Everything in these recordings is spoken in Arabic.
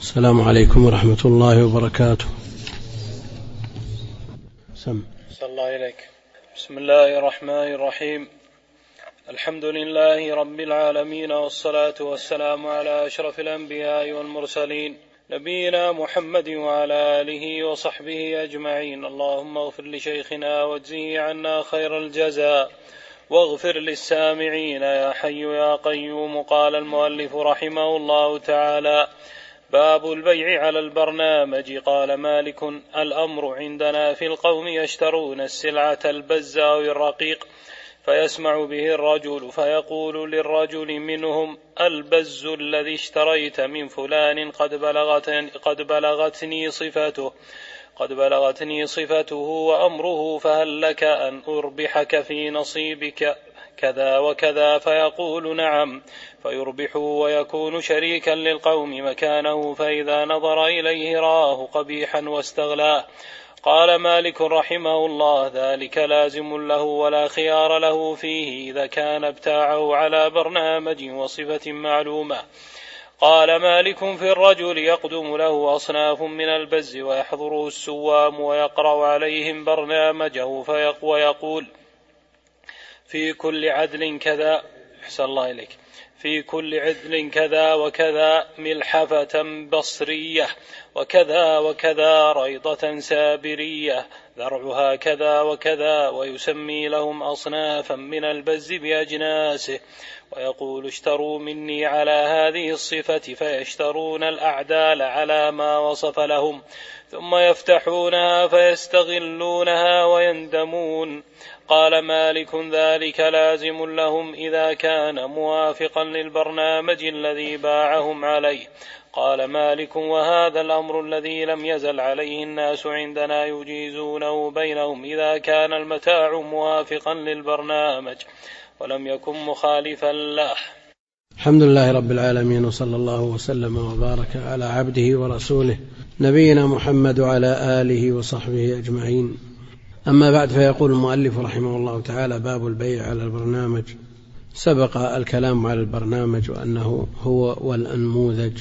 السلام عليكم ورحمة الله وبركاته. صلى الله إليك. بسم الله الرحمن الرحيم. الحمد لله رب العالمين، والصلاة والسلام على أشرف الأنبياء والمرسلين، نبينا محمد وعلى آله وصحبه أجمعين. اللهم اغفر لشيخنا واجزه عنا خير الجزاء، واغفر للسامعين يا حي يا قيوم. قال المؤلف رحمه الله تعالى: باب البيع على البرنامج. قال مالك: الأمر عندنا في القوم يشترون السلعة البز أو الرقيق، فيسمع به الرجل فيقول للرجل منهم: البز الذي اشتريت من فلان قد بلغتني صفته وأمره، فهل لك أن أربحك في نصيبك كذا وكذا؟ فيقول: نعم، فيربحه ويكون شريكا للقوم مكانه، فإذا نظر إليه رآه قبيحا واستغلاه. قال مالك رحمه الله: ذلك لازم له ولا خيار له فيه إذا كان ابتاعه على برنامج وصفة معلومة. قال مالك: في الرجل يقدم له أصناف من البز ويحضره السوام ويقرأ عليهم برنامجه ويقول: في كل عدل كذا، أحسن الله إليك، في كل عدل كذا وكذا ملحفة بصرية، وكذا وكذا ريضة سابرية، ذرعها كذا وكذا، ويسمي لهم أصنافا من البز بأجناسه، ويقول: اشتروا مني على هذه الصفة، فيشترون الأعدال على ما وصف لهم، ثم يفتحونها فيستغلونها ويندمون. قال مالك: ذلك لازم لهم إذا كان موافقا للبرنامج الذي باعهم عليه. قال مالك: وهذا الأمر الذي لم يزل عليه الناس عندنا يجيزونه بينهم إذا كان المتاع موافقا للبرنامج ولم يكن مخالفا له. الحمد لله رب العالمين، وصلى الله وسلم وبارك على عبده ورسوله نبينا محمد وعلى آله وصحبه أجمعين. أما بعد، فيقول المؤلف رحمه الله تعالى: باب البيع على البرنامج. سبق الكلام على البرنامج وأنه هو والأنموذج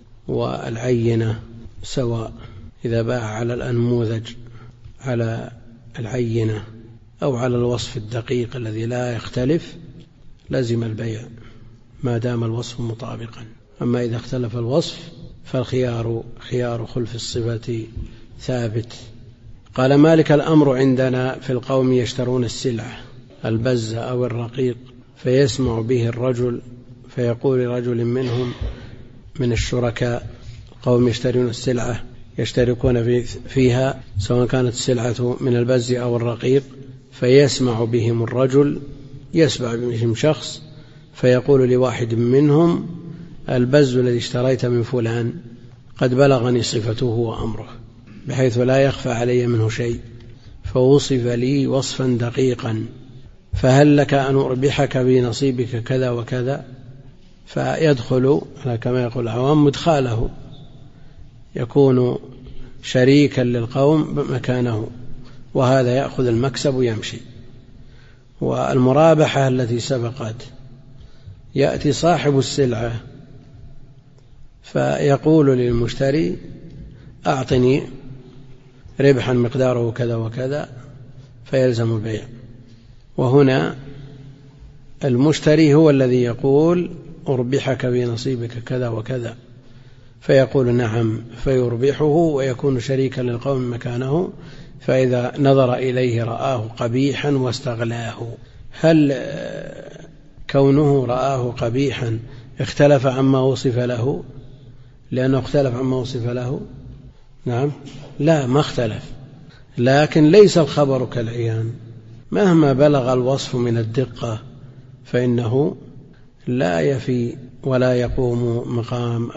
والعينة سواء، إذا باع على الأنموذج على العينة أو على الوصف الدقيق الذي لا يختلف لازم البيع ما دام الوصف مطابقا. أما إذا اختلف الوصف فالخيار خيار خلف الصفة ثابت. قال مالك: الأمر عندنا في القوم يشترون السلعة البز أو الرقيق، فيسمع به الرجل فيقول لرجل منهم من الشركاء، القوم يشترون السلعة يشتركون فيها سواء كانت السلعة من البز أو الرقيق، فيسمع بهم الرجل، يسمع بهم شخص، فيقول لواحد منهم: البز الذي اشتريت من فلان قد بلغني صفته وأمره، بحيث لا يخفى علي منه شيء، فوصف لي وصفا دقيقا، فهل لك أن أربحك بنصيبك كذا وكذا؟ فيدخل كما يقول العوام مدخاله، يكون شريكا للقوم مكانه، وهذا يأخذ المكسب ويمشي. والمرابحة التي سبقت، يأتي صاحب السلعة فيقول للمشتري: أعطني ربحا مقداره كذا وكذا، فيلزم البيع. وهنا المشتري هو الذي يقول: أربحك بنصيبك كذا وكذا، فيقول: نعم، فيربحه ويكون شريكا للقوم مكانه، فإذا نظر إليه رآه قبيحا واستغلاه. هل كونه رآه قبيحا اختلف عما وصف له؟ لأنه اختلف عما وصف له؟ نعم، لا، ما اختلف، لكن ليس الخبر كالعيان. مهما بلغ الوصف من الدقة فإنه لا يفي ولا يقوم مقام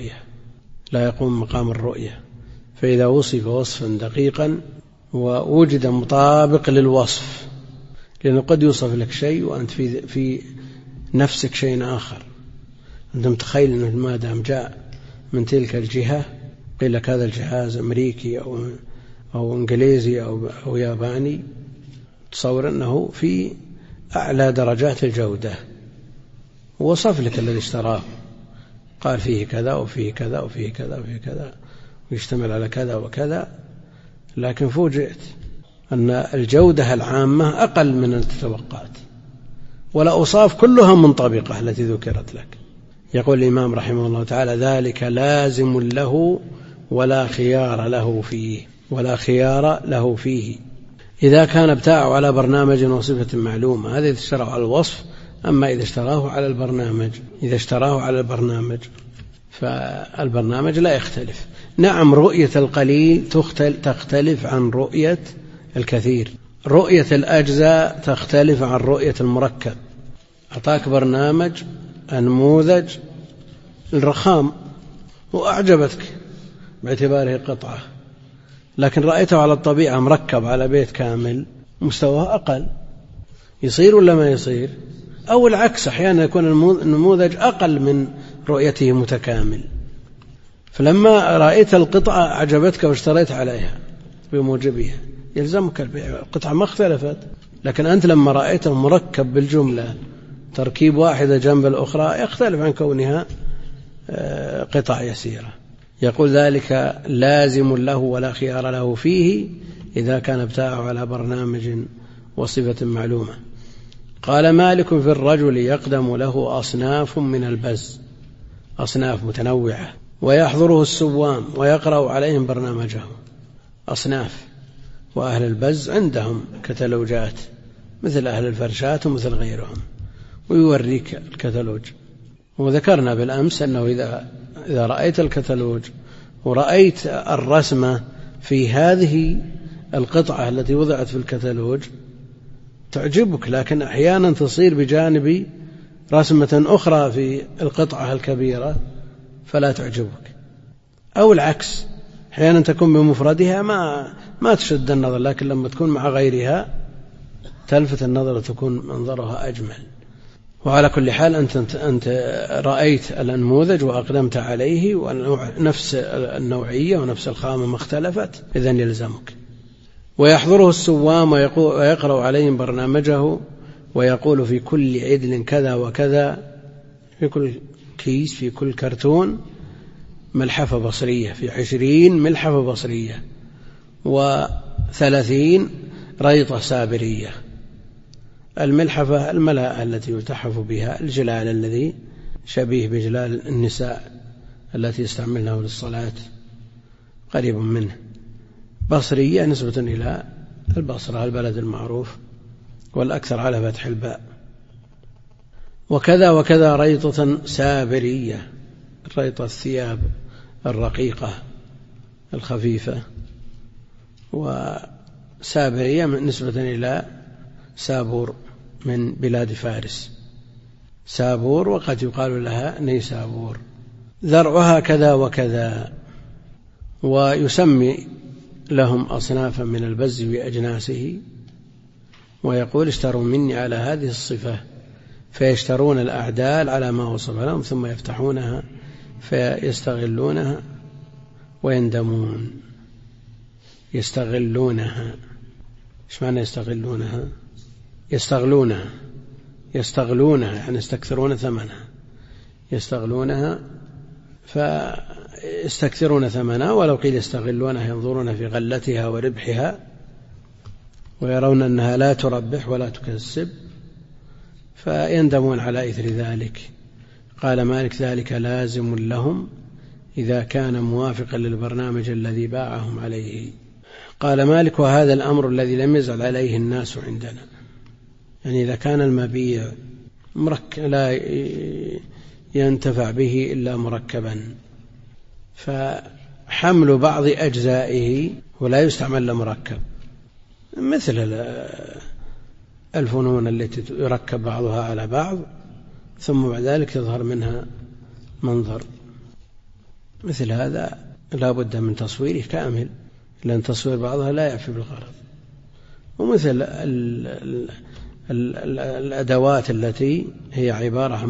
الرؤية، فإذا وصف وصفا دقيقا ووجد مطابق للوصف، لأنه قد يوصف لك شيء وأنت في نفسك شيء آخر، أنت متخيل أنه ما دام جاء من تلك الجهة قيل لك هذا الجهاز أمريكي أو إنجليزي أو ياباني، تصور أنه في أعلى درجات الجودة، وصف لك الذي اشتراه قال فيه كذا وفيه كذا وفيه كذا وفيه كذا ويشتمل على كذا وكذا، لكن فوجئت أن الجودة العامة أقل من التوقعات، والأوصاف كلها منطبقة التي ذكرت لك. يقول الإمام رحمه الله تعالى: ذلك لازم له ولا خيار له فيه إذا كان ابتاعه على برنامج وصفة معلومة. هذا إذا اشتراه على الوصف، أما إذا اشتراه على البرنامج فالبرنامج لا يختلف. نعم، رؤية القليل تختلف عن رؤية الكثير، رؤية الأجزاء تختلف عن رؤية المركب. أعطاك برنامج نموذج الرخام وأعجبتك باعتباره قطعة، لكن رأيته على الطبيعة مركب على بيت كامل مستواه أقل، يصير ولا ما يصير؟ أو العكس، أحيانا يكون النموذج أقل من رؤيته متكامل. فلما رأيت القطعة أعجبتك واشتريت عليها بموجبها يلزمك البيع، القطعة ما اختلفت. لكن أنت لما رأيته مركب بالجملة تركيب واحدة جنب الأخرى يختلف عن كونها قطع يسيرة. يقول: ذلك لازم له ولا خيار له فيه إذا كان ابتاعه على برنامج وصفة معلومة. قال مالك: في الرجل يقدم له أصناف من البز، أصناف متنوعة، ويحضره السوام ويقرأ عليهم برنامجه. أصناف، وأهل البز عندهم كتالوجات مثل أهل الفرشات ومثل غيرهم، ويوريك الكتالوج. وذكرنا بالأمس أنه إذا رأيت الكتالوج ورأيت الرسمة في هذه القطعة التي وضعت في الكتالوج تعجبك، لكن أحيانا تصير بجانب رسمة أخرى في القطعة الكبيرة فلا تعجبك، أو العكس، أحيانا تكون بمفردها ما تشد النظر، لكن لما تكون مع غيرها تلفت النظر وتكون منظرها أجمل. وعلى كل حال أنت رأيت النموذج وأقدمت عليه ونفس النوعية ونفس الخامة ما اختلفت، إذن يلزمك. ويحضره السوام ويقرأ عليهم برنامجه ويقول: في كل عدل كذا وكذا، في كل كيس، في كل كرتون ملحفة بصرية، في 20 ملحفة بصرية، و30 ريطة سابرية. الملحفة الملاءة التي يلتحف بها، الجلال الذي شبيه بجلال النساء التي يستعملنه للصلاة، قريب منه. بصرية نسبة إلى البصرة البلد المعروف، والأكثر على فتح الباء. وكذا وكذا ريطة سابرية، ريطة الثياب الرقيقة الخفيفة، وسابرية نسبة إلى سابور من بلاد فارس، سابور وقد يقال لها نيسابور. ذرعها كذا وكذا، ويسمي لهم أصنافا من البز بأجناسه، ويقول: اشتروا مني على هذه الصفة، فيشترون الأعدال على ما وصف لهم ثم يفتحونها فيستغلونها ويندمون. يستغلونها، إيش معنى يستغلونها؟ يستغلونها يعني يستكثرون ثمنها، يستغلونها فيستكثرون ثمنها، ولو قيل يستغلونها ينظرون في غلتها وربحها ويرون أنها لا تربح ولا تكسب فيندمون على إثر ذلك. قال مالك: ذلك لازم لهم إذا كان موافقا للبرنامج الذي باعهم عليه. قال مالك: وهذا الأمر الذي لم يزل عليه الناس عندنا، يعني إذا كان المبيع لا ينتفع به إلا مركبا، فحمل بعض أجزائه ولا يستعمل لمركب، مثل الفنون التي يركب بعضها على بعض ثم بعد ذلك يظهر منها منظر، مثل هذا لا بد من تصويره كامل، لأن تصوير بعضها لا يكفي بالغرض. ومثل الأدوات التي هي عبارة عن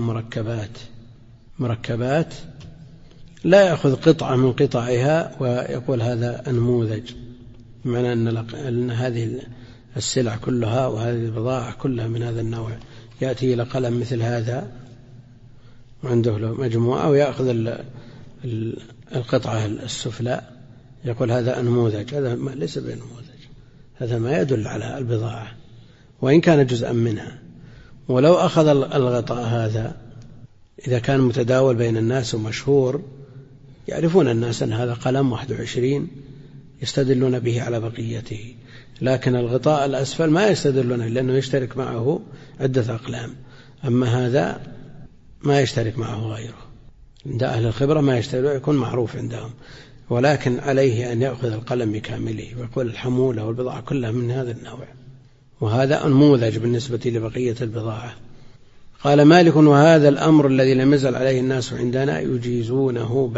مركبات لا يأخذ قطعة من قطعها ويقول هذا نموذج، بمعنى أن هذه السلع كلها وهذه البضائع كلها من هذا النوع، يأتي إلى قلم مثل هذا عنده له مجموعة أو يأخذ القطعة السفلى يقول هذا نموذج، هذا ليس بنموذج، هذا ما يدل على البضاعة وإن كان جزءا منها. ولو أخذ الغطاء هذا إذا كان متداول بين الناس ومشهور يعرفون الناس أن هذا قلم 21 يستدلون به على بقيته، لكن الغطاء الأسفل ما يستدلون لأنه يشترك معه عدة أقلام، أما هذا ما يشترك معه غيره. عند أهل الخبرة ما يشترك، يكون معروف عندهم، ولكن عليه أن يأخذ القلم بكامله ويقول الحمولة والبضاعة كلها من هذا النوع، وهذا نموذج بالنسبة لبقية البضاعة. قال مالك: وهذا الأمر الذي لم يزل عليه الناس عندنا يجيزونه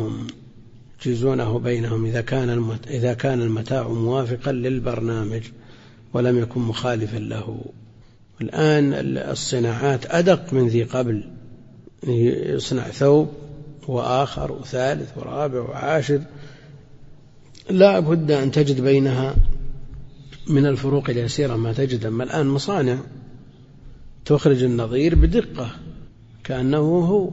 بينهم إذا كان المتاع موافقا للبرنامج ولم يكن مخالفا له. الآن الصناعات أدق من ذي قبل، يصنع ثوب وآخر وثالث ورابع وعاشر، لا بد أن تجد بينها من الفروق اليسيرة ما تجد. أما الآن مصانع تخرج النظير بدقة كأنه هو،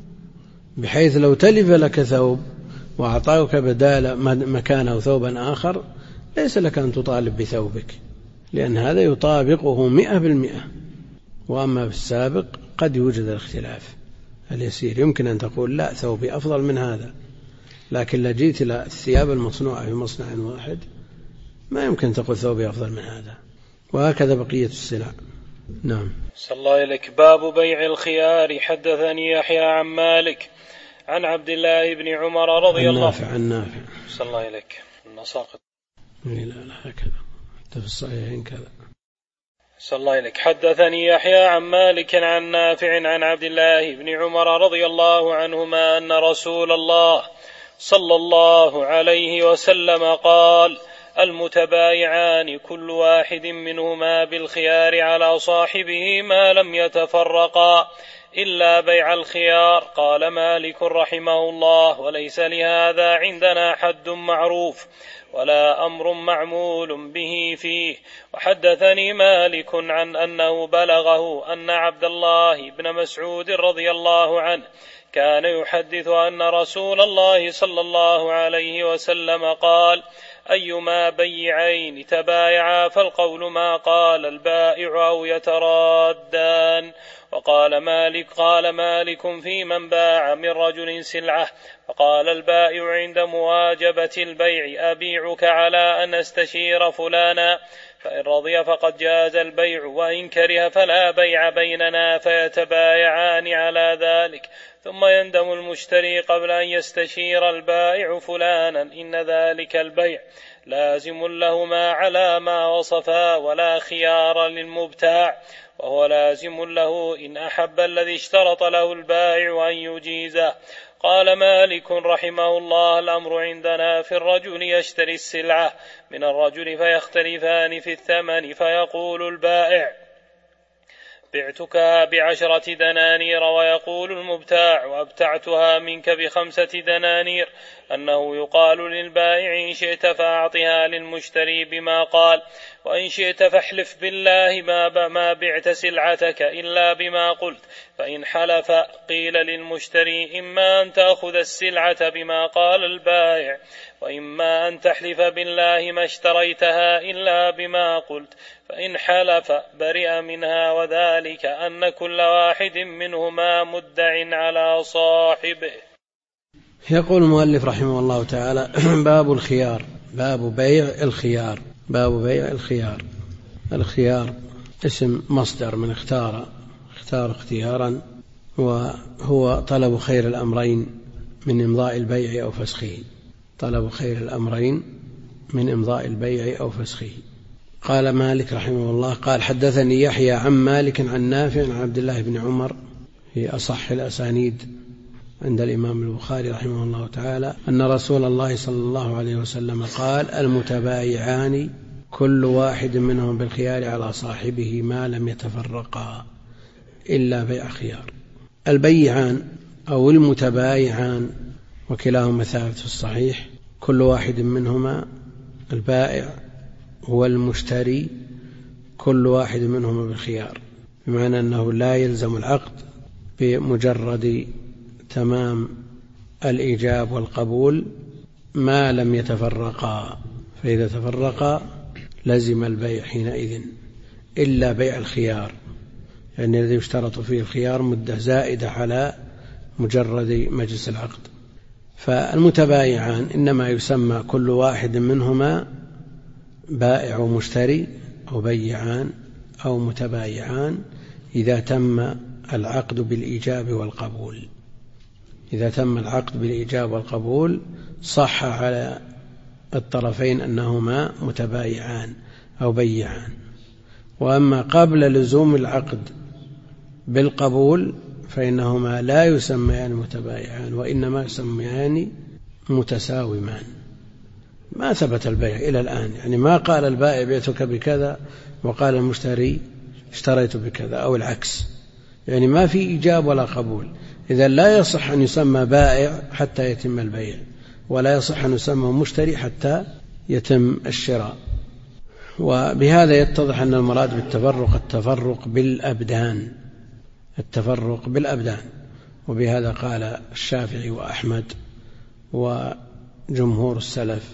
بحيث لو تلف لك ثوب وأعطاك بدال مكانه ثوبا آخر ليس لك أن تطالب بثوبك، لأن هذا يطابقه 100%. وأما في السابق قد يوجد الاختلاف اليسير، يمكن أن تقول لا ثوبي أفضل من هذا، لكن لو جيت إلى الثياب المصنوعة في مصنع واحد ما يمكن تقول ثوبي أفضل من هذا، وهكذا بقية السلع. نعم. صلى الله عليك. باب بيع الخيار. حدثني يحيى عن مالك عن عبد الله بن عمر رضي الله عنه. عن نافع. صلى الله عليك. النساقط. لا هكذا في الصحيحين كذا. صلى الله عليك. حدثني يحيى عن مالك عن نافع عن عبد الله بن عمر رضي الله عنهما أن رسول الله صلى الله عليه وسلم قال: المتبايعان كل واحد منهما بالخيار على صاحبه ما لم يتفرقا إلا بيع الخيار. قال مالك رحمه الله: وليس لهذا عندنا حد معروف ولا أمر معمول به فيه. وحدثني مالك عن أنه بلغه أن عبد الله بن مسعود رضي الله عنه كان يحدث أن رسول الله صلى الله عليه وسلم قال: أيما بيعين تبايعا فالقول ما قال البائع أو يترادان. وقال مالك في من باع من رجل سلعة فقال البائع عند مواجبة البيع: أبيعك على أن أستشير فلانا، فإن رضي فقد جاز البيع، وإن كره فلا بيع بيننا، فيتبايعان على ذلك. ثم يندم المشتري قبل أن يستشير البائع فلانا إن ذلك البيع لازم لهما على ما وصفا ولا خيار للمبتاع، وهو لازم له إن أحب الذي اشترط له البائع أن يجيزه. قال مالك رحمه الله: الأمر عندنا في الرجل يشتري السلعة من الرجل فيختلفان في الثمن، فيقول البائع: بعتك ب10 دنانير، ويقول المبتاع: وأبتعتها منك ب5 دنانير، أنه يقال للبائع: إن شئت فأعطها للمشتري بما قال، وإن شئت فاحلف بالله ما بعت سلعتك إلا بما قلت. فإن حلف قيل للمشتري: إما أن تأخذ السلعة بما قال البائع، وإما أن تحلف بالله ما اشتريتها إلا بما قلت. فإن حلف برئ منها، وذلك أن كل واحد منهما مدع على صاحبه. يقول المؤلف رحمه الله تعالى: باب الخيار. باب بيع الخيار. باب بيع الخيار. الخيار اسم مصدر من اختار اختيارا، وهو طلب خير الأمرين من إمضاء البيع أو فسخه. طلب خير الأمرين من إمضاء البيع أو فسخه. قال مالك رحمه الله: قال حدثني يحيى عن مالك عن نافع عن عبد الله بن عمر في أصح الأسانيد عند الإمام البخاري رحمه الله تعالى أن رسول الله صلى الله عليه وسلم قال: المتبايعان كل واحد منهم بالخيار على صاحبه ما لم يتفرقا إلا بيع خيار. البيعان أو المتبايعان وكلاهما ثابت في الصحيح، كل واحد منهما البائع والمشتري كل واحد منهما بالخيار، بمعنى أنه لا يلزم العقد بمجرد تمام الإيجاب والقبول ما لم يتفرقا، فإذا تفرقا لزم البيع حينئذ إلا بيع الخيار، يعني الذي يشترط فيه الخيار مدة زائدة على مجرد مجلس العقد. فالمتبايعان إنما يسمى كل واحد منهما بائع ومشتري أو بيعان أو متبايعان إذا تم العقد بالإيجاب والقبول. إذا تم العقد بالإيجاب والقبول صح على الطرفين أنهما متبايعان أو بيعان. وأما قبل لزوم العقد بالقبول فإنهما لا يسميان متبايعان، وإنما يسميان متساومان. ما ثبت البيع إلى الآن، يعني ما قال البائع بعتك بكذا وقال المشتري اشتريت بكذا أو العكس، يعني ما في إيجاب ولا قبول. إذا لا يصح أن يسمى بائع حتى يتم البيع، ولا يصح أن يسمى مشتري حتى يتم الشراء. وبهذا يتضح أن المراد بالتفرق التفرق بالأبدان، التفرق بالأبدان. وبهذا قال الشافعي وأحمد وجمهور السلف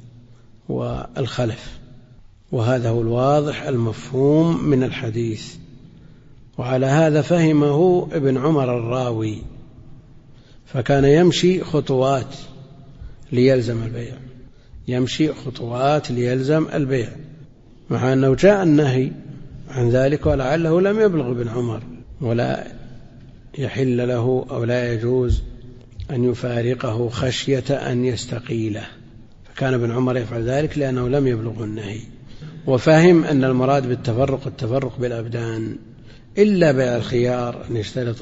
والخلف، وهذا هو الواضح المفهوم من الحديث. وعلى هذا فهمه ابن عمر الراوي، فكان يمشي خطوات ليلزم البيع، يمشي خطوات ليلزم البيع، مع أنه جاء النهي عن ذلك ولعله لم يبلغ ابن عمر، ولا يحل له أو لا يجوز أن يفارقه خشية أن يستقيله، فكان ابن عمر يفعل ذلك لأنه لم يبلغ النهي. وفهم أن المراد بالتفرق التفرق بالأبدان، إلا بيع الخيار أن يشترط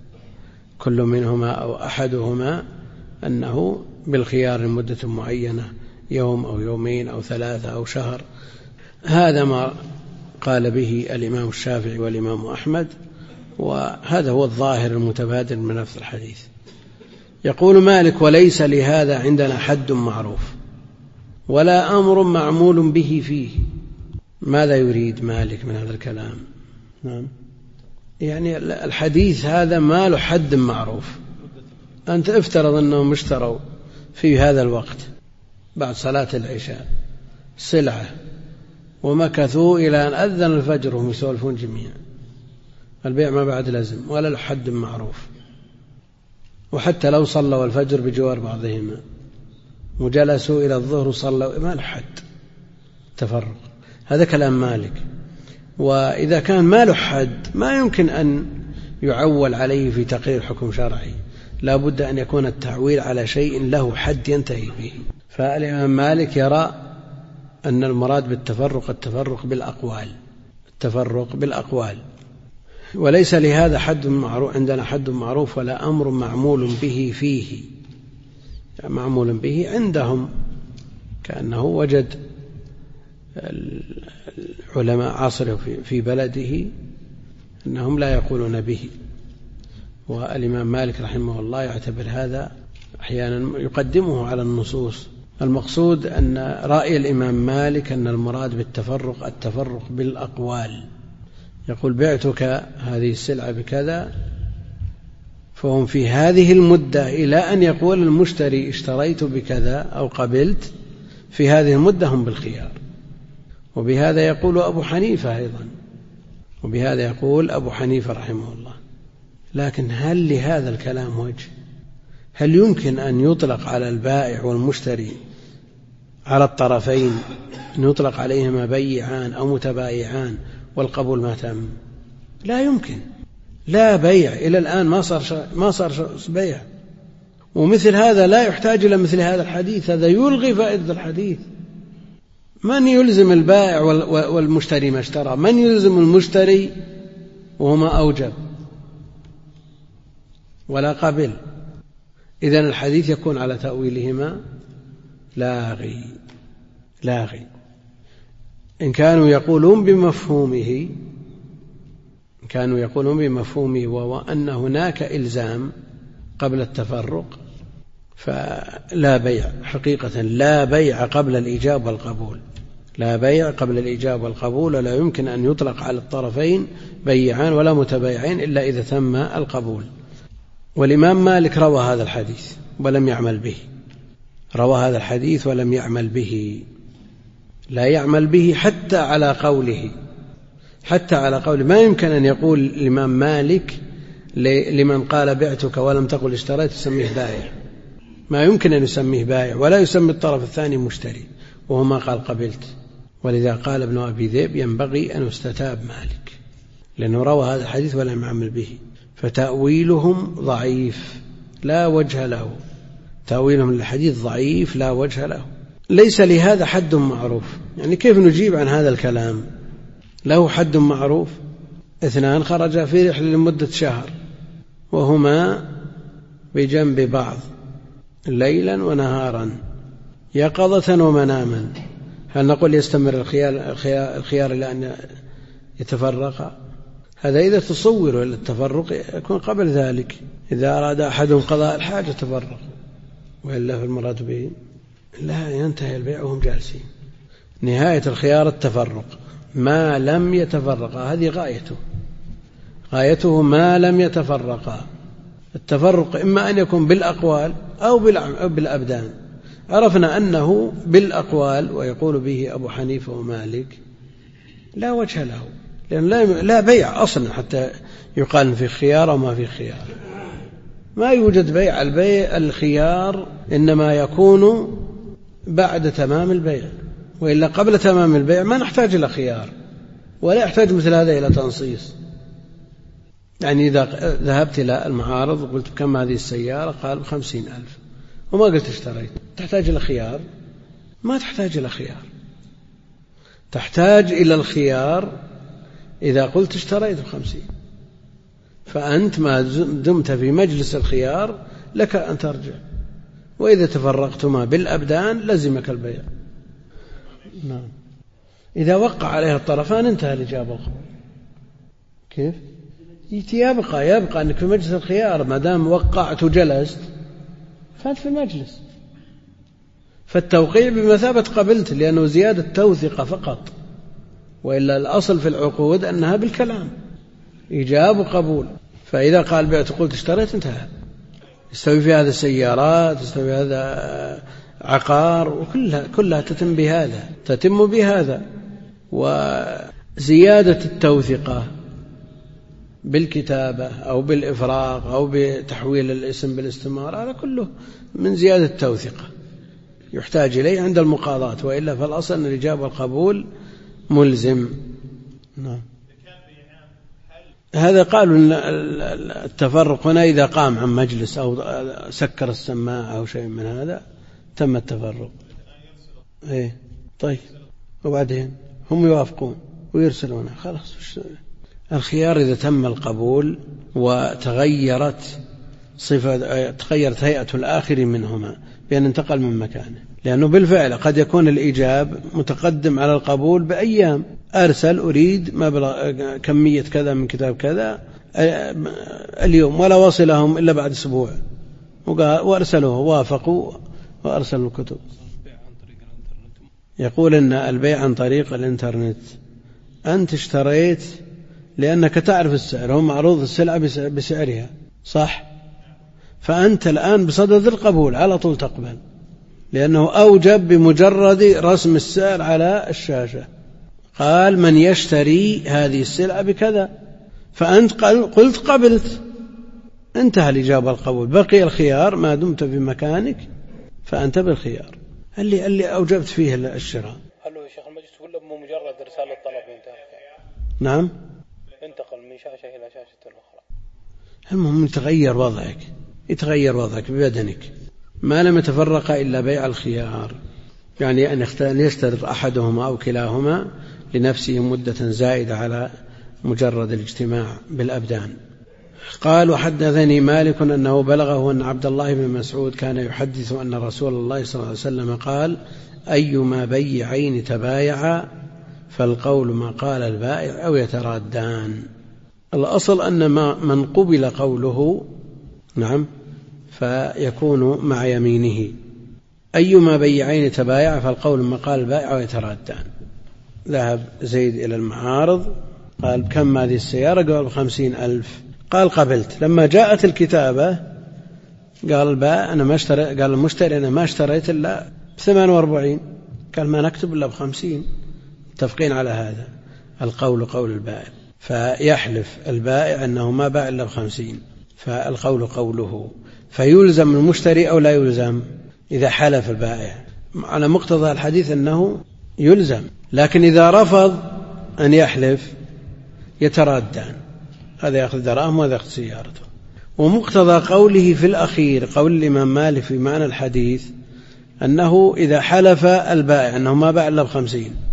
كل منهما أو أحدهما أنه بالخيار لمدة معينة، يوم أو يومين أو ثلاثة أو شهر. هذا ما قال به الإمام الشافعي والإمام أحمد، وهذا هو الظاهر المتبادر من نفس الحديث. يقول مالك: وليس لهذا عندنا حد معروف ولا أمر معمول به فيه. ماذا يريد مالك من هذا الكلام؟ نعم، يعني الحديث هذا ما له حد معروف. أنت افترض أنهم اشتروا في هذا الوقت بعد صلاة العشاء سلعة ومكثوا إلى أن أذن الفجر وهم يسولفون جميعا، البيع ما بعد لازم ولا له حد معروف. وحتى لو صلوا الفجر بجوار بعضهما وجلسوا إلى الظهر وصلوا، ما له حد تفرق. هذا كلام مالك. وإذا كان ما له حد ما يمكن أن يعول عليه في تقرير حكم شرعي، لا بد أن يكون التعويل على شيء له حد ينتهي به. فالإمام مالك يرى أن المراد بالتفرق التفرق بالأقوال، التفرق بالأقوال. وليس لهذا حد معروف عندنا حد معروف ولا أمر معمول به فيه. معمول به عندهم كأنه وجد العلماء عصره في بلده أنهم لا يقولون به، والإمام مالك رحمه الله يعتبر هذا أحيانا يقدمه على النصوص. المقصود أن رأي الإمام مالك أن المراد بالتفرق التفرق بالأقوال. يقول: بعتك هذه السلعة بكذا، فهم في هذه المدة إلى أن يقول المشتري اشتريت بكذا أو قبلت، في هذه المدة هم بالخيار. وبهذا يقول أبو حنيفة أيضا، وبهذا يقول أبو حنيفة رحمه الله. لكن هل لهذا الكلام وجه؟ هل يمكن أن يطلق على البائع والمشتري على الطرفين أن يطلق عليهما بيعان أو متبايعان والقبول ما تم؟ لا يمكن، لا بيع إلى الآن ما صار بيع. ومثل هذا لا يحتاج إلى مثل هذا الحديث، هذا يلغي فائدة الحديث. من يلزم البائع والمشتري ما اشترى؟ من يلزم المشتري وهما أوجب ولا قبل؟ إذن الحديث يكون على تأويلهما لاغي. إن كانوا يقولون بمفهومه وهو أن هناك إلزام قبل التفرق، فلا بيع حقيقة، لا بيع قبل الإيجاب والقبول، لا بيع قبل الإيجاب والقبول، ولا يمكن أن يطلق على الطرفين بيعان ولا متبايعين إلا إذا تم القبول. والإمام مالك روى هذا الحديث ولم يعمل به، روى هذا الحديث ولم يعمل به، لا يعمل به حتى على قوله، حتى على قوله. ما يمكن أن يقول الإمام مالك لمن قال بعتك ولم تقل اشتريت يسميه بائع، ما يمكن أن يسميه بائع، ولا يسمي الطرف الثاني مشتري وهو ما قال قبلت. ولذا قال ابن أبي ذئب ينبغي أن يستتاب مالك، لأنه روى هذا الحديث ولم يعمل به، فتأويلهم ضعيف لا وجه له، تأويلهم للحديث ضعيف لا وجه له. ليس لهذا حد معروف، يعني كيف نجيب عن هذا الكلام؟ له حد معروف. 2 خرجا في رحلة لمدة شهر وهما بجنب بعض ليلا ونهارا يقظة ومناما، هل نقول يستمر الخيار إلى أن يتفرق؟ هذا إذا تصور التفرق يكون قبل ذلك، إذا أراد أحد قضاء الحاجة تفرق، وإلا في المراد به لا ينتهي البيع وهم جالسين. نهاية الخيار التفرق ما لم يتفرقا، هذه غايته ما لم يتفرقا. التفرق إما أن يكون بالأقوال أو بالأبدان. عرفنا أنه بالأقوال ويقول به أبو حنيفة ومالك لا وجه له، لأن لا بيع أصلا حتى يقال في خيار وما في خيار، ما يوجد بيع. الخيار إنما يكون بعد تمام البيع، وإلا قبل تمام البيع ما نحتاج إلى خيار، ولا يحتاج مثل هذا إلى تنصيص. يعني إذا ذهبت إلى المعارض وقلت كم هذه السيارة، قال 50,000 وما قلت اشتريت، تحتاج إلى خيار؟ ما تحتاج إلى خيار. تحتاج إلى الخيار إذا قلت اشتريت 50، فأنت ما دمت في مجلس الخيار لك أن ترجع، وإذا تفرقتما بالأبدان لزمك البيع. نعم. إذا وقع عليها الطرفان انتهى الإجابة والقبول. كيف؟ يبقى أنك في مجلس الخيار، ما دام وقعت وجلست فأنت في المجلس، فالتوقيع بمثابة قبلت، لأنه زيادة توثيق فقط، وإلا الأصل في العقود أنها بالكلام إيجاب وقبول. فإذا قال بعت قلت اشتريت انتهى. يستوي في هذا السيارات، يستوي هذا عقار، وكلها تتم بهذا. وزيادة التوثيقة بالكتابة أو بالإفراغ أو بتحويل الاسم بالاستمارة، هذا كله من زيادة التوثيقة يحتاج إليه عند المقاضاة، وإلا فالأصل أن الإجابة والقبول ملزم. نعم. هذا قالوا التفرق هنا إذا قام عن مجلس أو سكر السماعة أو شيء من هذا تم التفرق. إيه طيب، وبعدين هم يوافقون ويرسلونه خلاص. الخيار إذا تم القبول وتغيرت تغيرت هيئة الآخر منهما بأن انتقل من مكانه، لأنه بالفعل قد يكون الإيجاب متقدم على القبول بأيام، أرسل أريد مبلغ كمية كذا من كتاب كذا اليوم، ولا وصلهم إلا بعد أسبوع، وأرسلوه وافقوا وأرسلوا الكتب. يقول إن البيع عن طريق الإنترنت، أنت اشتريت لأنك تعرف السعر، هو معروض السلعة بسعرها صح، فأنت الآن بصدد القبول على طول تقبل، لأنه أوجب بمجرد رسم السعر على الشاشة، قال من يشتري هذه السلعة بكذا، فأنت قلت قبلت، انتهى الإجابة القبول. بقي الخيار ما دمت في مكانك فأنت بالخيار اللي أوجبت فيه الشراء. هل هو شيخ المجلس ولا مجرد رسالة الطلب ينتهي؟ نعم، انتقل من شاشة إلى شاشة أخرى. المهم يتغير وضعك ببدنك ما لم يتفرق إلا بيع الخيار، يعني أن يشترط أحدهما أو كلاهما لنفسه مدة زائدة على مجرد الاجتماع بالأبدان. قال وحدثني مالك أنه بلغه أن عبد الله بن مسعود كان يحدث أن رسول الله صلى الله عليه وسلم قال أيما بيعين تبايعا فالقول ما قال البائع أو يترادان. الأصل أن من قبل قوله نعم فيكون مع يمينه. أيما بيعين تبايع فالقول ما قال البائع أو يترادان. ذهب زيد إلى المعارض قال كم هذه السيارة؟ قال 50,000. قال قبلت. لما جاءت الكتابة قال البائع أنا ما اشتري، قال المشتري أنا ما اشتريت إلا ب48. قال ما نكتب إلا ب50. متفقين على هذا. القول قول البائع، فيحلف البائع أنه ما باع إلا ب50، فالقول قوله، فيلزم المشتري أو لا يلزم؟ إذا حلف البائع على مقتضى الحديث أنه يلزم، لكن إذا رفض أن يحلف يتردان، هذا يأخذ دراهم وهذا يأخذ سيارته. ومقتضى قوله في الأخير قول الإمام مالك في معنى الحديث أنه إذا حلف البائع أنه ما باع إلا ب50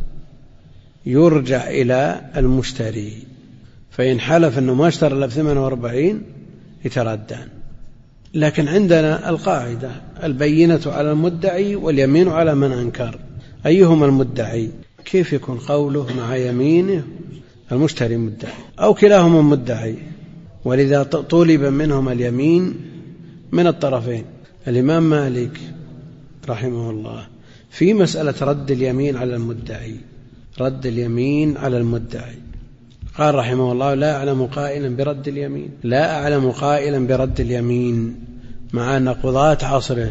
يرجع إلى المشتري، فإن حلف أنه ما اشترى إلا ب48 يتردان. لكن عندنا القاعدة البينة على المدعي واليمين على من أنكر، أيهما المدعي؟ كيف يكون قوله مع يمينه؟ المشتري مدعي أو كلاهما مدعي، ولذا طلب منهم اليمين من الطرفين. الإمام مالك رحمه الله في مسألة رد اليمين على المدعي، رد اليمين على المدعي، قال رحمه الله لا أعلم قائلا برد اليمين، لا أعلم قائلا برد اليمين، مع أن قضاة عصره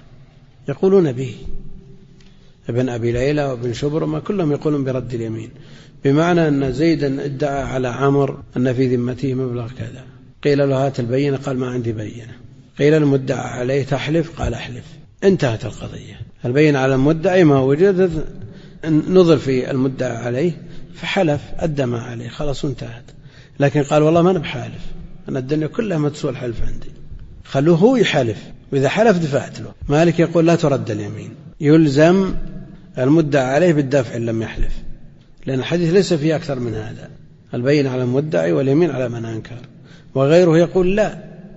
يقولون به، ابن أبي ليلى وابن شبرمة كلهم يقولون برد اليمين، بمعنى أن زيدا ادعى على عمر أن في ذمته مبلغ كذا، قيل له هات البينة، قال ما عندي بينة، قيل المدعى عليه تحلف، قال أحلف، انتهت القضية. البينة على المدعي ما وجدت، نظر في المدعى عليه فحلف أدى ما عليه، خلاص انتهت. لكن قال والله ما أنا بحالف، أنا الدنيا كلها ما تسوى الحلف عندي، خلوه هو يحلف، وإذا حلف دفعت له. مالك يقول لا ترد اليمين، يلزم المدعى عليه بالدفع إن لم يحلف، لأن الحديث ليس فيه أكثر من هذا، البينة على المدعي واليمين على من أنكر. وغيره يقول لا،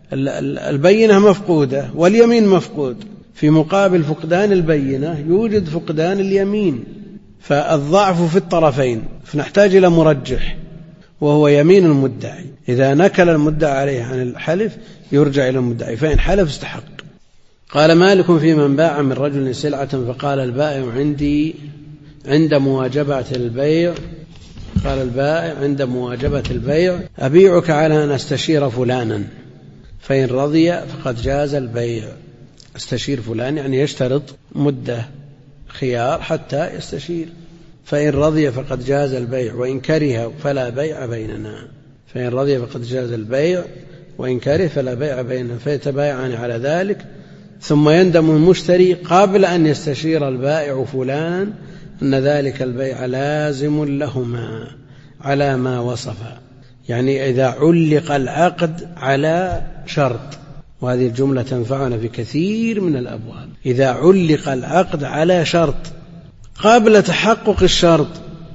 البينة مفقودة واليمين مفقود، في مقابل فقدان البينة يوجد فقدان اليمين، فالضعف في الطرفين، فنحتاج إلى مرجح وهو يمين المدعي. إذا نكل المدعى عليه عن الحلف يرجع إلى المدعي، فإن حلف استحق. قال مالك في من باع من رجل سلعة فقال البائع عندي عند مواجبة البيع، قال البائع عند مواجبة البيع أبيعك على أن أستشير فلانا، فإن رضي فقد جاز البيع. استشير فلان يعني يشترط مدة خيار حتى يستشير، فإن رضي فقد جاز البيع وإن كره فلا بيع بيننا، فإن رضي فقد جاز البيع وإن كره فلا بيع بيننا، فيتبايعان على ذلك. ثم يندم المشتري قبل أن يستشير البائع فلانا أن ذلك البيع لازم لهما على ما وصف، يعني إذا علق العقد على شرط، وهذه الجملة تنفعنا في كثير من الأبواب، إذا علق العقد على شرط قبل تحقق الشرط،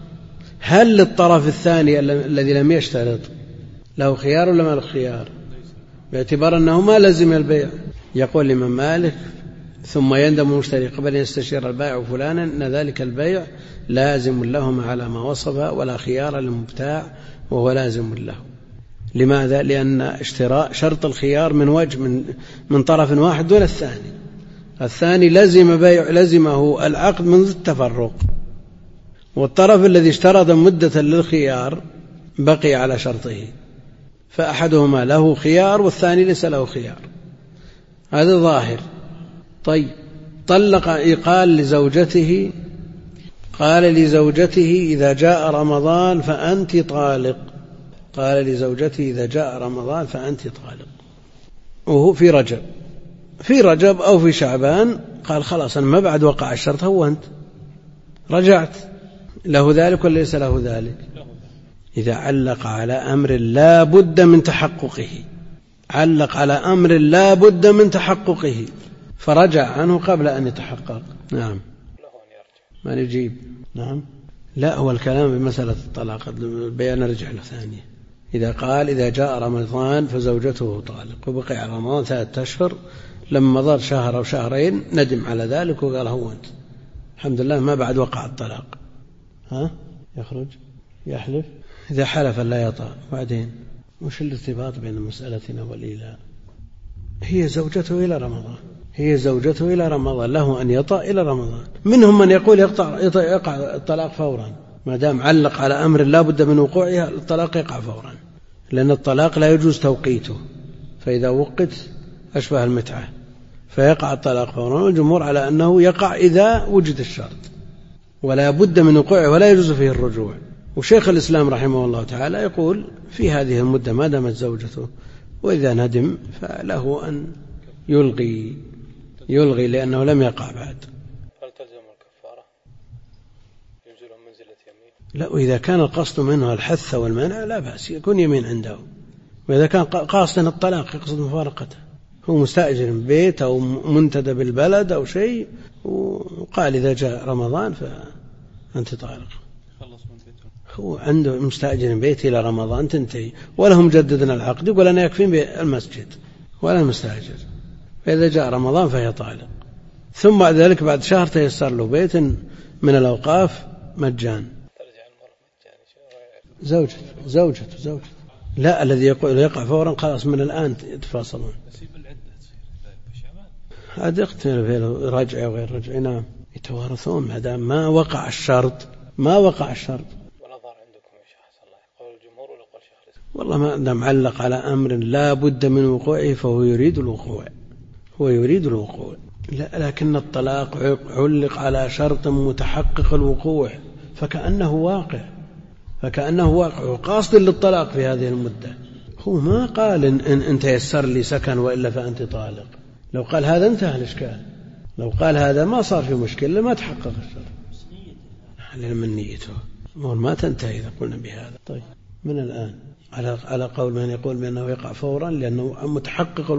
هل للطرف الثاني الذي لم يشترط له خيار ولا ما له خيار؟ باعتبار أنه ما لزم البيع. يقول الإمام مالك ثم يندم المشتري قبل أن يستشير البائع فلانا أن ذلك البيع لازم لهما على ما وصف ولا خيار للمبتاع وهو لازم له. لماذا؟ لأن اشتراء شرط الخيار من وجه من طرف واحد دون الثاني، الثاني لزمه العقد منذ التفرق، والطرف الذي اشترط مدة للخيار بقي على شرطه، فأحدهما له خيار والثاني ليس له خيار، هذا ظاهر. طيب طلق قال لزوجته، قال لزوجته إذا جاء رمضان فأنت طالق، قال لزوجته إذا جاء رمضان فأنت طالق، وهو في رجب أو في شعبان، قال خلاص أنا ما بعد وقع الشرط هو أنت رجعت، له ذلك ولا ليس له ذلك؟ إذا علق على أمر لا بد من تحققه، علق على أمر لا بد من تحققه فرجع عنه قبل أن يتحقق، نعم ما نجيب، نعم لا، هو الكلام بمسألة الطلاق البيان رجع له ثانية. إذا قال إذا جاء رمضان فزوجته طالق وبقي على رمضان 3 أشهر، لما مضى شهر أو شهرين ندم على ذلك وقال هو أنت الحمد لله ما بعد وقع الطلاق، يخرج يحلف، إذا حلف لا يطأ. بعدين وش الارتباط بين مسألتنا والإيلاء؟ هي زوجته إلى رمضان، هي زوجته إلى رمضان، له أن يطأ إلى رمضان. منهم من يقول يقع الطلاق فورا، ما دام علق على أمر لا بد من وقوعها الطلاق يقع فورا، لأن الطلاق لا يجوز توقيته، فإذا وقت أشبه المتعة فيقع الطلاق فورا. والجمهور على أنه يقع إذا وجد الشرط ولا بد من وقوعه ولا يجوز فيه الرجوع. وشيخ الإسلام رحمه الله تعالى يقول في هذه المدة ما دامت زوجته، وإذا ندم فله أن يلغي لأنه لم يقع بعد. هل تلزم الكفارة؟ ينزل منزلة يمين؟ لا، وإذا كان القصد منه الحث والمنع لا بأس يكون يمين عنده. وإذا كان قاصدا الطلاق يقصد مفارقته، هو مستأجر بيت أو منتدى بالبلد أو شيء وقال إذا جاء رمضان فأنت طالق، هو عنده مستأجر بيت إلى رمضان تنتهي ولهم مجددنا العقد، يقول أنا يكفين بالمسجد ولا المستأجر، فإذا جاء رمضان فهي طالق. ثم بعد ذلك بعد شهر تيسر له بيت من الأوقاف مجان. زوجته لا، الذي يقع فورا خلاص من الآن يتفاصلون. هذا يختلف في رجع وغير رجع. نعم يتوارثون ما دام ما وقع الشرط. ونظر عندكم يا شيخ حسن الله، قول الجمهور ولا قول شيخ الإسلام؟ والله ما دام علق على أمر لا بد من وقوعه فهو يريد الوقوع. لكن الطلاق علق على شرط متحقق الوقوع فكأنه واقع وقاصد للطلاق في هذه المدة. هو ما قال إن تيسر لي سكن وإلا فأنت طالق. لو قال هذا انتهى الإشكال، لو قال هذا ما صار في مشكلة، ما تحقق الشرط. على من نيته ما تنتهي إذا قلنا بهذا. طيب من الآن على قول من يقول بأنه يقع فورا لأنه متحقق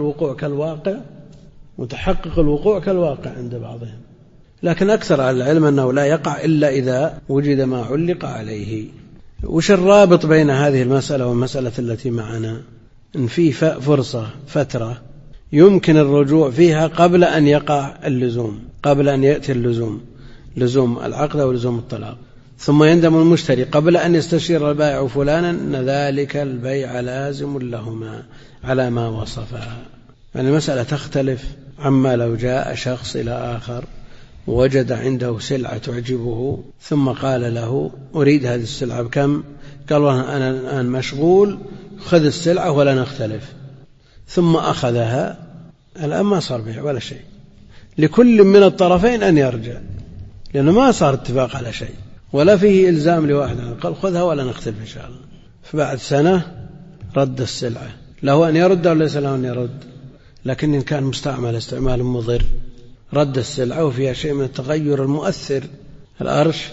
الوقوع كالواقع عند بعضهم، لكن أكثر على العلم أنه لا يقع إلا إذا وجد ما علق عليه. وش الرابط بين هذه المسألة والمسألة التي معنا؟ إن في فترة يمكن الرجوع فيها قبل أن يقع اللزوم، قبل أن يأتي لزوم العقد أو لزوم الطلاق، ثم يندم المشتري قبل أن يستشير البائع فلانا أن ذلك البيع لازم لهما على ما وصفا. يعني المسألة تختلف عما لو جاء شخص إلى آخر ووجد عنده سلعة تعجبه ثم قال له أريد هذه السلعة بكم؟ قال أنا الآن مشغول، خذ السلعة ولا نختلف، ثم أخذها. الآن ما صار بيع ولا شيء، لكل من الطرفين أن يرجع، لأنه ما صار اتفاق على شيء ولا فيه إلزام لواحد، قال خذها ولا نختلف إن شاء الله. فبعد سنة رد السلعة، له أن يرد أو ليس له أن يرد، لكن إن كان مستعمل استعمال مضر رد السلعة وفيها شيء من التغير المؤثر الأرش.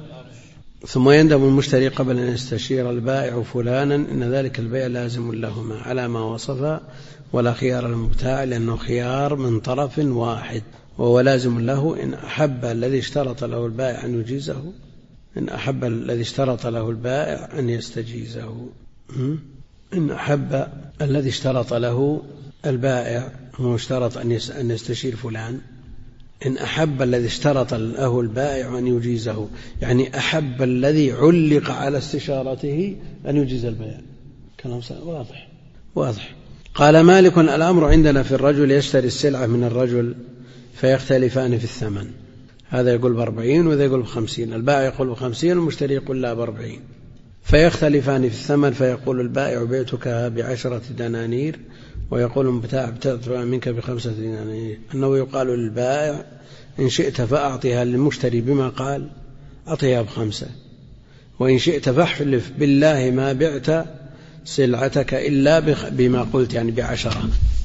ثم يندم المشتري قبل أن يستشير البائع فلانا إن ذلك البيع لازم لهما على ما وصفا ولا خيار المبتاع، لأنه خيار من طرف واحد وهو لازم له إن أحب الذي اشترط له البائع أن يجيزه، إن أحب الذي اشترط له البائع أن يستجيزه. إن أحب الذي اشترط له البائع هو اشترط أن يستشير فلان، إن أحب الذي اشترط له البائع أن يجيزه، يعني أحب الذي علق على استشارته أن يجيز البيع. كلام واضح. قال مالك الأمر عندنا في الرجل يشتري السلعة من الرجل فيختلفان في الثمن، هذا يقول ب40 وذا يقول ب50، البائع يقول ب50 والمشتري يقول لا ب40، فيختلفان في الثمن، فيقول البائع بعتك ب10 دنانير ويقول المبتاع ابتعت منك ب5 دنانير. أنه يقال للبائع إن شئت فأعطيها للمشتري بما قال أعطيها ب5، وإن شئت فاحلف بالله ما بعت سلعتك إلا بما قلت يعني ب10.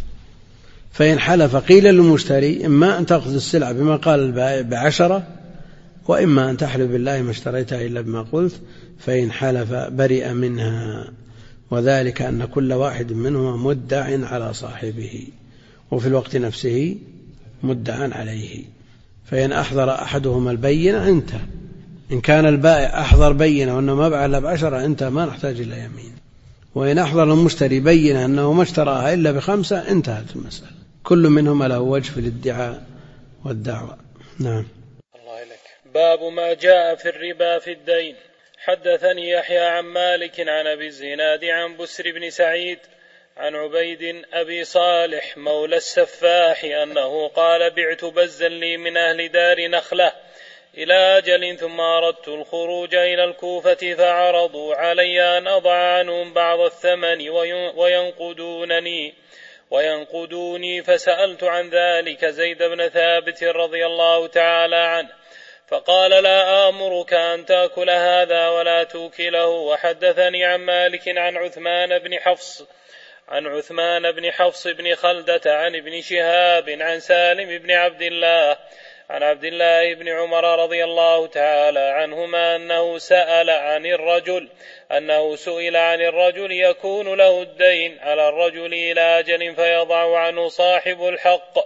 فإن حلف قيل للمشتري إما أن تأخذ السلعة بما قال البائع ب10، وإما أن تحلف بالله ما اشتريتها إلا بما قلت، فإن حلف برئ منها، وذلك أن كل واحد منهما مدع على صاحبه وفي الوقت نفسه مدعا عليه. فإن أحضر أحدهما البينة انتهى، إن كان البائع أحضر بينة وأنه ما باع إلا ب10 انت ما نحتاج إلى يمين، وإن أحضر المشتري بينة أنه ما اشتراها إلا ب5 انتهت المسألة. كل منهما له وجه في الادعاء والدعوة. نعم. الله لك. باب ما جاء في الربا في الدين. حدثني يحيى عن مالك عن أبي الزناد عن بسر بن سعيد عن عبيد أبي صالح مولى السفاح أنه قال بعت بزا لي من أهل دار نخلة إلى أجل ثم أردت الخروج إلى الكوفة فعرضوا علي أن أضع عنهم بعض الثمن وينقدوني فسألت عن ذلك زيد بن ثابت رضي الله تعالى عنه فقال لا آمرك أن تأكل هذا ولا توكله. وحدثني عن مالك عن عثمان بن حفص بن خلدة عن ابن شهاب عن سالم بن عبد الله عن عبد الله بن عمر رضي الله تعالى عنهما أنه سئل عن الرجل يكون له الدين على الرجل إلى أجل فيضع عنه صاحب الحق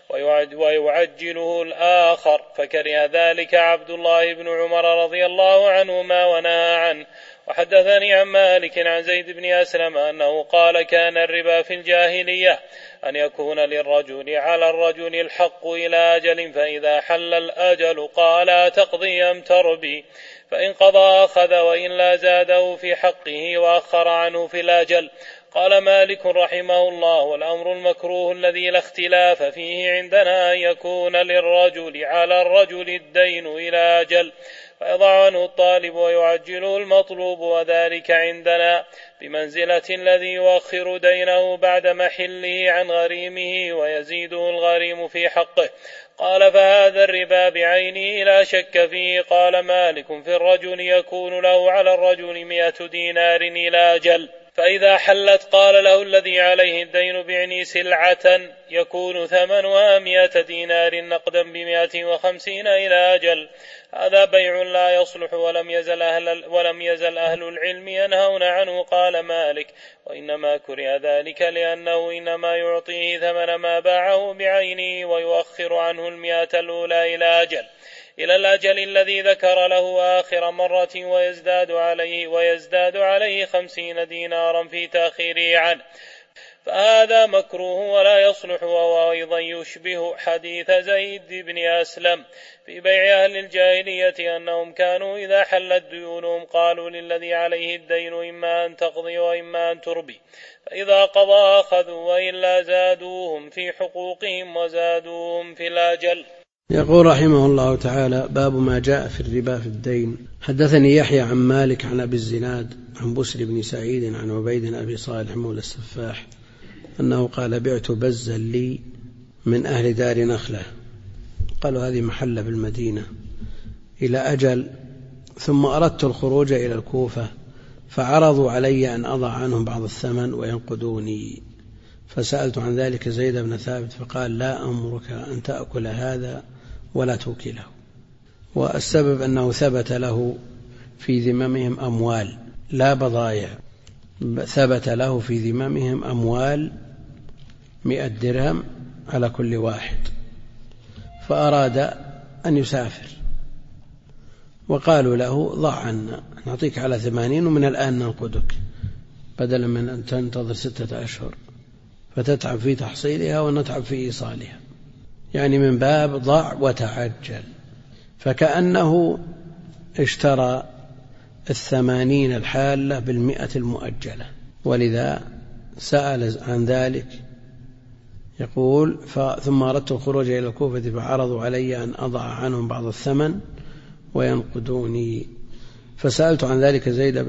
ويعجله الآخر، فكره ذلك عبد الله بن عمر رضي الله عنهما ونهى عنه. وحدثني عن مالك عن زيد بن أسلم أنه قال كان الربا في الجاهلية أن يكون للرجل على الرجل الحق إلى أجل، فإذا حل الأجل قال تقضي أم تربي، فإن قضى أخذ وإن لا زاده في حقه وأخر عنه في الأجل. قال مالك رحمه الله والأمر المكروه الذي لا اختلاف فيه عندنا أن يكون للرجل على الرجل الدين إلى أجل فيضع عنه الطالب ويعجله المطلوب، وذلك عندنا بمنزلة الذي يؤخر دينه بعد محله عن غريمه ويزيده الغريم في حقه. قال فهذا الربا بعينه لا شك فيه. قال مالك في الرجل يكون له على الرجل 100 دينار إلى أجل، فإذا حلت قال له الذي عليه الدين بعني سلعة يكون ثمنها 100 دينار نقدا ب150 إلى أجل. هذا بيع لا يصلح ولم يزل أهل العلم ينهون عنه. قال مالك وإنما كره ذلك لأنه إنما يعطيه ثمن ما باعه بعينه ويؤخر عنه 100 الأولى إلى الأجل الذي ذكر له آخر مرة ويزداد عليه 50 دينارا في تأخيره عنه، فهذا مكروه ولا يصلح. وهو أيضا يشبه حديث زيد بن أسلم في بيع أهل الجاهلية أنهم كانوا إذا حلت ديونهم قالوا للذي عليه الدين إما أن تقضي وإما أن تربي، فإذا قضى أخذوا وإلا زادوهم في حقوقهم وزادوهم في الأجل. يقول رحمه الله تعالى باب ما جاء في الربا في الدين. حدثني يحيى عن مالك عن أبي الزناد عن بسر بن سعيد عن عبيد أبي صالح مولى السفاح أنه قال بعت بزا لي من أهل دار نخلة، قالوا هذه محلة بالمدينة، إلى أجل، ثم أردت الخروج إلى الكوفة فعرضوا علي أن أضع عنهم بعض الثمن وينقدوني، فسألت عن ذلك زيد بن ثابت فقال لا أمرك أن تأكل هذا ولا توكله. والسبب أنه ثبت له في ذممهم أموال لا بضائع، ثبت له في ذممهم أموال 100 درهم على كل واحد، فأراد أن يسافر وقالوا له ضع عنا نعطيك على 80 ومن الآن ننقدك، بدلا من أن تنتظر 6 أشهر فتتعب في تحصيلها ونتعب في إيصالها، يعني من باب ضع وتعجل. فكأنه اشترى 80 الحالة 100 المؤجلة، ولذا سأل عن ذلك. يقول ثم أردت الخروج إلى الكوفة فعرضوا علي أن أضع عنهم بعض الثمن وينقدوني، فسألت عن ذلك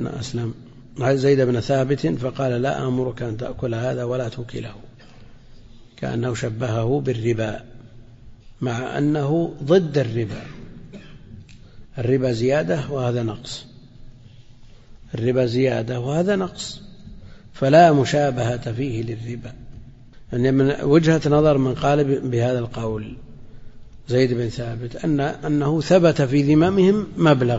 زيد بن ثابت فقال لا أمرك أن تأكل هذا ولا توكله، كأنه شبهه بالربا مع أنه ضد الربا. الربا زيادة وهذا نقص، الربا زيادة وهذا نقص، فلا مشابهة فيه للربا. يعني من وجهة نظر من قال بهذا القول زيد بن ثابت أنه ثبت في ذممهم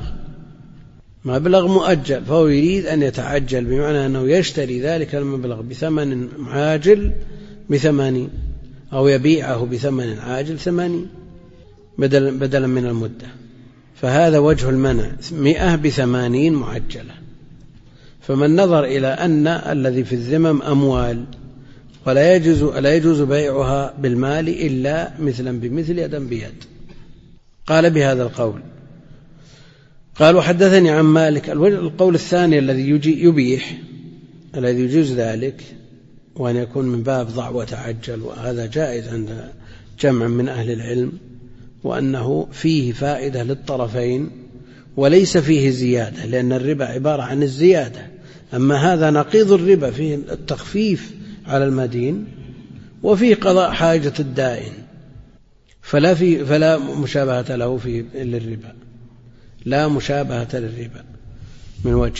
مبلغ مؤجل، فهو يريد أن يتعجل، بمعنى أنه يشتري ذلك المبلغ بثمن عاجل ب80 أو يبيعه بثمن عاجل 80 بدلا من المدة، فهذا وجه المنع 100 ب80 معجلة. فمن نظر إلى أن الذي في الذمم أموال ولا يجوز بيعها بالمال إلا مثلا بمثل يدا بيد، قال بهذا القول. قال وحدثني عن مالك. القول الثاني الذي يبيح الذي يجوز ذلك وأن يكون من باب ضع وتعجل، وهذا جائز عند جمع من أهل العلم، وأنه فيه فائدة للطرفين وليس فيه زيادة، لأن الربا عبارة عن الزيادة، أما هذا نقيض الربا فيه التخفيف على المدين وفيه قضاء حاجة الدائن، فلا مشابهة له في للربا، لا مشابهة للربا من وجه،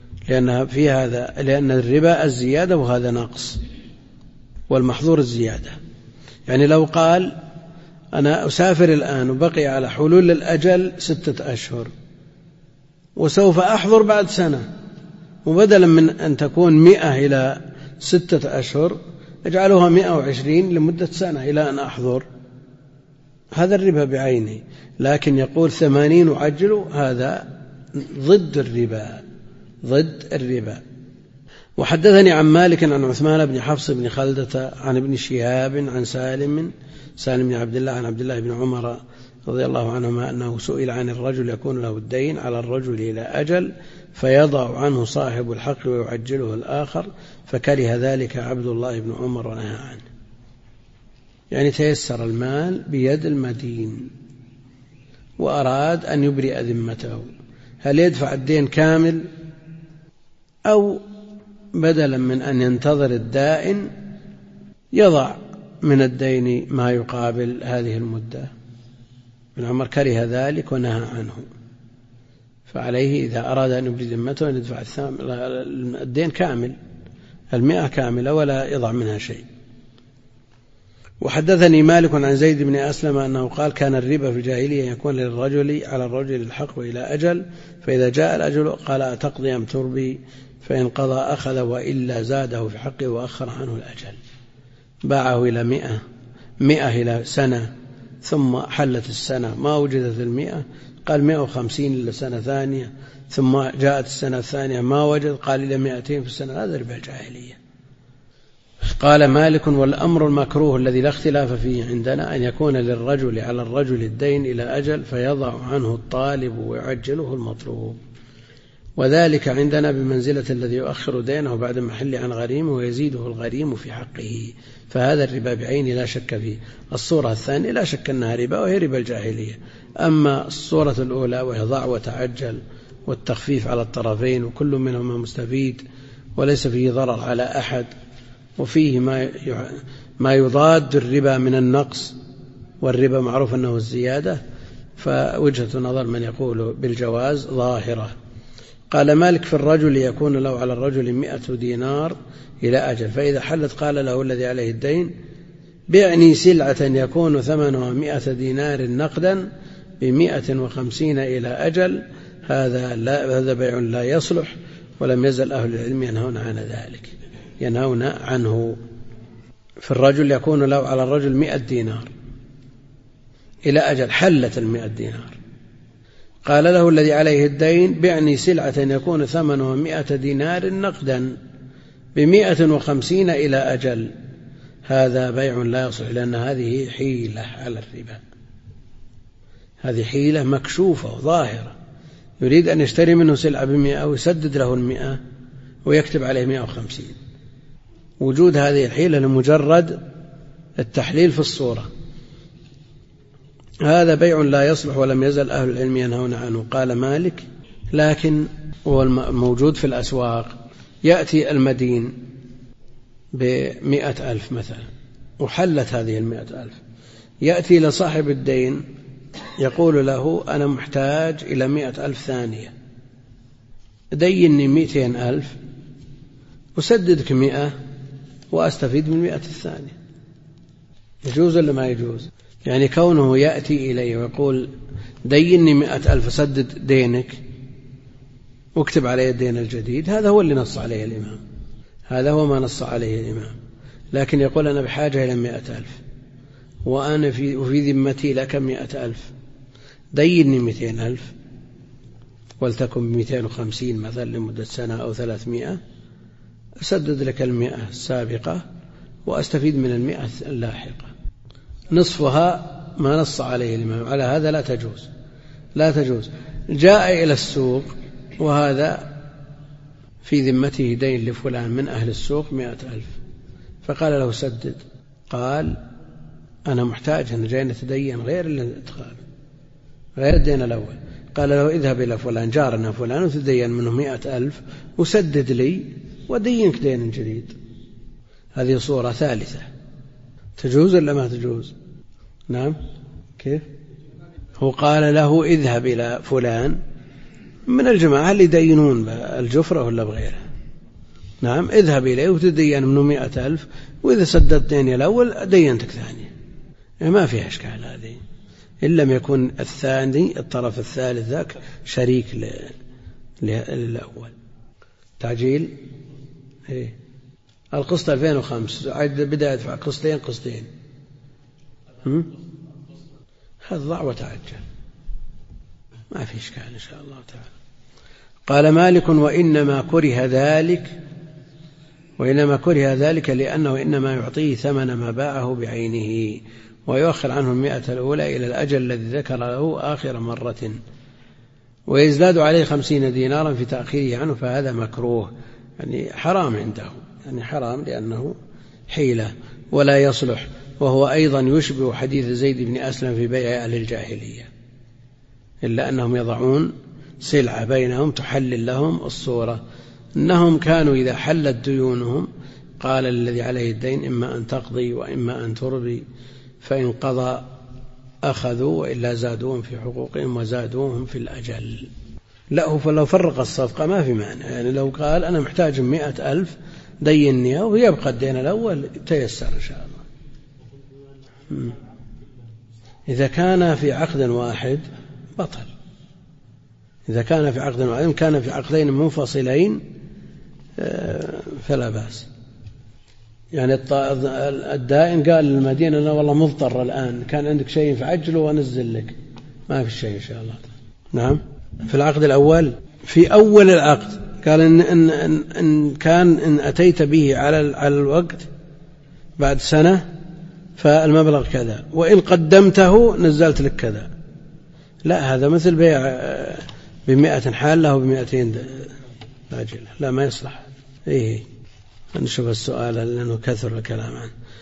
لأن الربا الزيادة وهذا نقص، والمحظور الزيادة. يعني لو قال أنا أسافر الآن وبقي على حلول الأجل 6 أشهر وسوف أحضر بعد سنة، وبدلا من أن تكون 100 إلى 6 أشهر اجعلوها 120 لمدة سنة إلى أن أحضر، هذا الربا بعينه. لكن يقول 80 عجلوا، هذا ضد الربا. وحدثني عن مالك عن عثمان بن حفص بن خلدة عن ابن شهاب عن سالم بن عبد الله عن عبد الله بن عمر رضي الله عنهما أنه سئل عن الرجل يكون له الدين على الرجل إلى أجل فيضع عنه صاحب الحق ويعجله الآخر، فكره ذلك عبد الله بن عمر ونهى عنه. يعني تيسر المال بيد المدين وأراد أن يبرئ ذمته، هل يدفع الدين كامل أو بدلا من أن ينتظر الدائن يضع من الدين ما يقابل هذه المدة؟ ابن عمر كره ذلك ونهى عنه، فعليه إذا أراد أن يبرئ ذمته أن يدفع الدين كامل 100 كاملة ولا يضع منها شيء. وحدثني مالك عن زيد بن أسلم أنه قال كان الربا في الجاهلية يكون للرجل على الرجل الحق إلى أجل، فإذا جاء الأجل قال أتقضي أم تربي، فإن قضى أخذ وإلا زاده في حقه وأخر عنه الأجل. باعه إلى 100 إلى سنة، ثم حلت السنة ما وجدت 100 قال 150 إلى سنة ثانية، ثم جاءت السنة الثانية ما وجد قال إلى 200 في السنة، هذا ربا الجاهلية. قال مالك والأمر المكروه الذي لا اختلاف فيه عندنا أن يكون للرجل على الرجل الدين إلى أجل فيضع عنه الطالب ويعجله المطلوب، وذلك عندنا بمنزلة الذي يؤخر دينه بعد محل عن غريمه ويزيده الغريم في حقه، فهذا الربا بعين لا شك فيه. الصورة الثانية لا شك أنها ربا وهي ربا الجاهلية، أما الصورة الأولى وهي ضع وتعجل والتخفيف على الطرفين وكل منهما مستفيد وليس فيه ضرر على أحد، وفيه ما يضاد الربا من النقص، والربا معروف أنه الزيادة، فوجهة نظر من يقول بالجواز ظاهرة. قال مالك في الرجل يكون له على الرجل 100 دينار إلى أجل، فإذا حلت قال له الذي عليه الدين بعني سلعة يكون ثمنها 100 دينار نقدا ب150 إلى أجل، هذا بيع لا يصلح، ولم يزل أهل العلم ينهون عن ذلك، ينهون عنه. في الرجل يكون له على الرجل 100 دينار إلى أجل، حلت 100 دينار، قال له الذي عليه الدين بعني سلعة يكون ثمنها 100 دينار نقدا ب150 إلى أجل، هذا بيع لا يصلح، لأن هذه حيلة على الربا، هذه حيلة مكشوفة وظاهرة، يريد أن يشتري منه سلعة ب100 ويسدد له 100 ويكتب عليه 150. وجود هذه الحيلة لمجرد التحليل في الصورة، هذا بيع لا يصلح، ولم يزل أهل العلم ينهون عنه. قال مالك لكن هو الموجود في الأسواق، يأتي المدين ب100,000 مثلا وحلت هذه 100,000، يأتي لصاحب الدين يقول له أنا محتاج إلى 100,000 ثانية، ديني 200,000 أسددك 100 وأستفيد من 100 الثانية. يجوز ولا ما يجوز؟ يعني كونه يأتي إليه ويقول ديني 100,000 أسدد دينك واكتب عليه الدين الجديد، هذا هو اللي نص عليه الإمام، هذا هو ما نص عليه الإمام. لكن يقول أنا بحاجة إلى 100,000 وأنا في ذمتي لك 100,000، ديني 200,000 ولتكن 250 مثلا لمدة سنة أو 300، أسدد لك 100 السابقة وأستفيد من 100 اللاحقة، نصفها ما نص عليه الإمام، على هذا لا تجوز. جاء إلى السوق وهذا في ذمته دين لفلان من أهل السوق 100,000، فقال له سدد، قال أنا محتاج، أنا جاي نتدين غير الادخال، غير الدين الأول. قال له اذهب إلى فلان جارنا فلان وتدين منه 100,000 وسدد لي ودينك دين جديد. هذه صورة ثالثة، تجوز ولا ما تجوز؟ نعم. كيف؟ هو قال له اذهب إلى فلان من الجماعة اللي يدينون بالجفرة ولا بغيرها، نعم، اذهب إليه وتدين منه 100,000 وإذا سددت ديني الأول دينتك ثانية، ما فيها إشكال هذه، إن لم يكن الثاني الطرف الثالث ذاك شريك للأول. تعجيل إيه؟ القسط 2005 بدأ يدفع قسطين هذا ضع وتعجل، ما في إشكال إن شاء الله تعالى. قال مالك وإنما كره ذلك لأنه إنما يعطيه ثمن ما باعه بعينه ويؤخر عنه 100 الأولى إلى الأجل الذي ذكر له آخر مرة، ويزداد عليه 50 دينارا في تأخيره عنه، فهذا مكروه، يعني حرام عنده، يعني حرام لأنه حيلة ولا يصلح. وهو أيضا يشبه حديث زيد بن أسلم في بيع أهل الجاهلية، إلا أنهم يضعون سلعة بينهم تحلل لهم الصورة، أنهم كانوا إذا حلت ديونهم قال الذي عليه الدين إما أن تقضي وإما أن تربي، فإن قضى أخذوا وإلا زادوهم في حقوقهم وزادوهم في الأجل. لا، فلو فرق الصفقة ما في معنى، يعني لو قال أنا محتاج 100,000 ديني ويبقى الدين الأول تيسر إن شاء الله. إذا كان في عقد واحد بطل، إذا كان في عقد واحد، إن كان في عقدين منفصلين فلا بأس. يعني الدائن قال للمدينة أنا والله مضطر الآن، كان عندك شيء فعجله وأنزل لك، ما في شيء إن شاء الله. نعم. في العقد الأول في أول العقد قال إن أتيت به على الوقت بعد سنة فالمبلغ كذا، وإن قدمته نزلت لك كذا. لا، هذا مثل بيع 100 حالة و200 عاجلة، لا ما يصلح. إيه، نشوف السؤال لأنه كثر الكلام عنه.